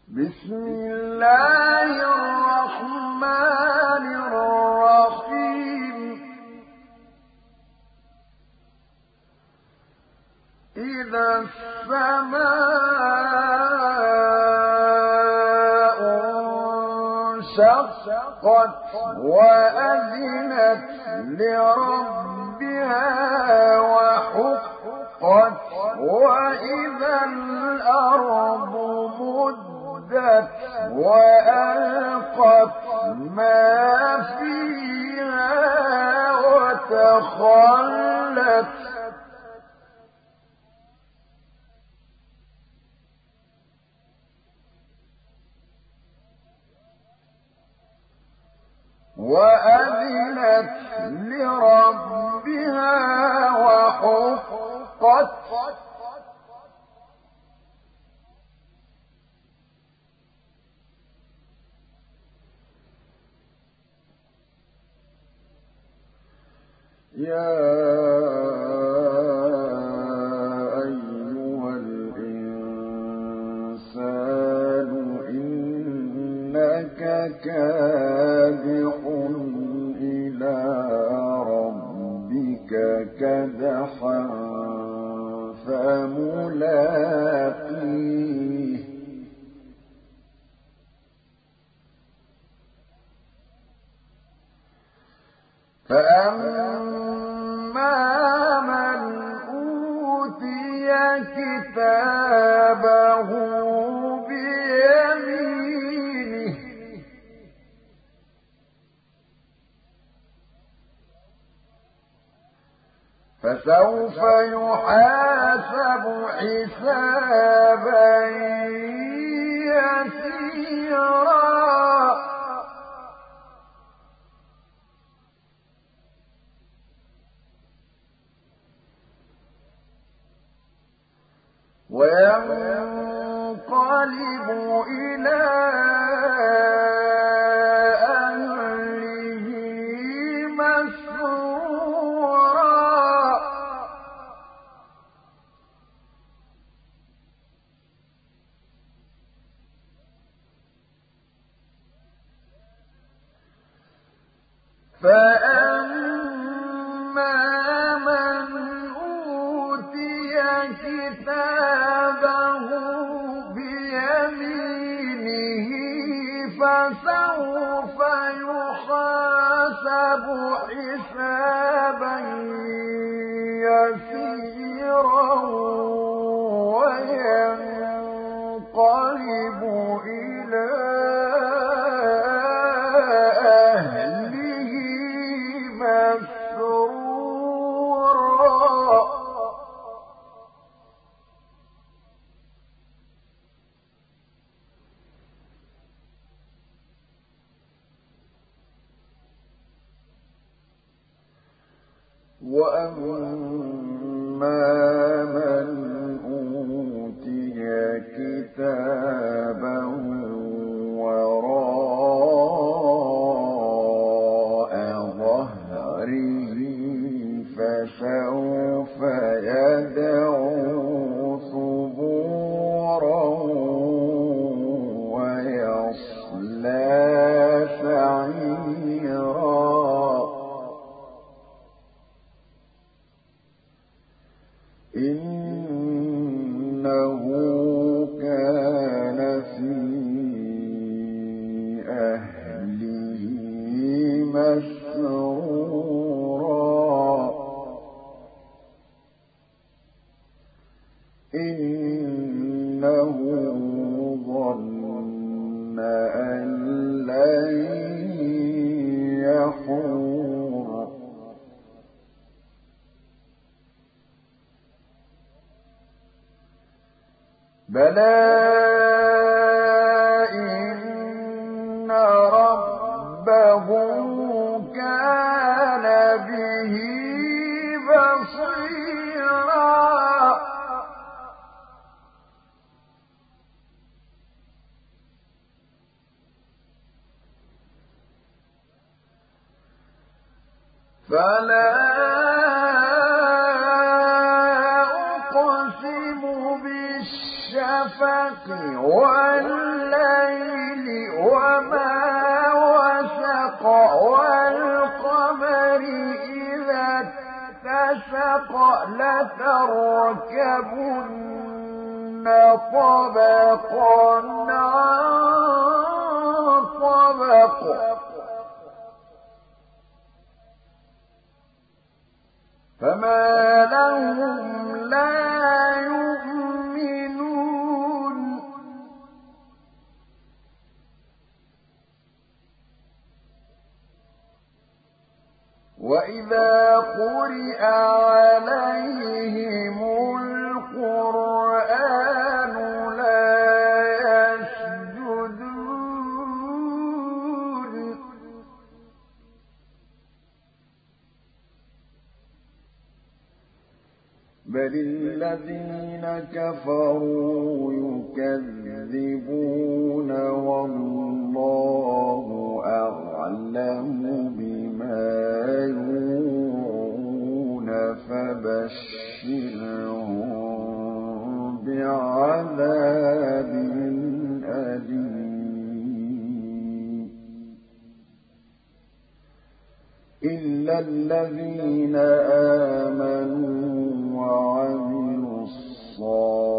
بسم الله الرحمن الرحيم إذا السماء انشقت وأذنت لربها وحقت وإذا الأرض مدت وألقت ما فيها وتخلت وأذنت لربها وحقت يا أيها الإنسان إنك كادح إلى ربك كدحا فملاقيه فأما من أوتي كتابه بيمينه فسوف يحاسب حسابا يسيرا وينقلب إلى أهله مسرورا فأما من أوتي كتابه بيمينه فسوف يحاسب حسابا يسيرا وينقلب إلى أهله مسرورا وأما من أوتي كتابه وراء ظهره فسوف يدعو ثبورا ويصلى سعيرا إنه كان في أهله مسرورا إنه ظن أن لن يحور بلى إن ربه كان به بصيرا فلا أقسم بالشفق والليل لتركبن طبقا عن طبق فما لهم لا يؤمنون وإذا قرئ عليهم القرآن لا يسجدون بل الذين كفروا يكذبون والله أعلم بما يوعون فبشرهم بعذاب أليم إلا الذين آمنوا وعملوا الصالحات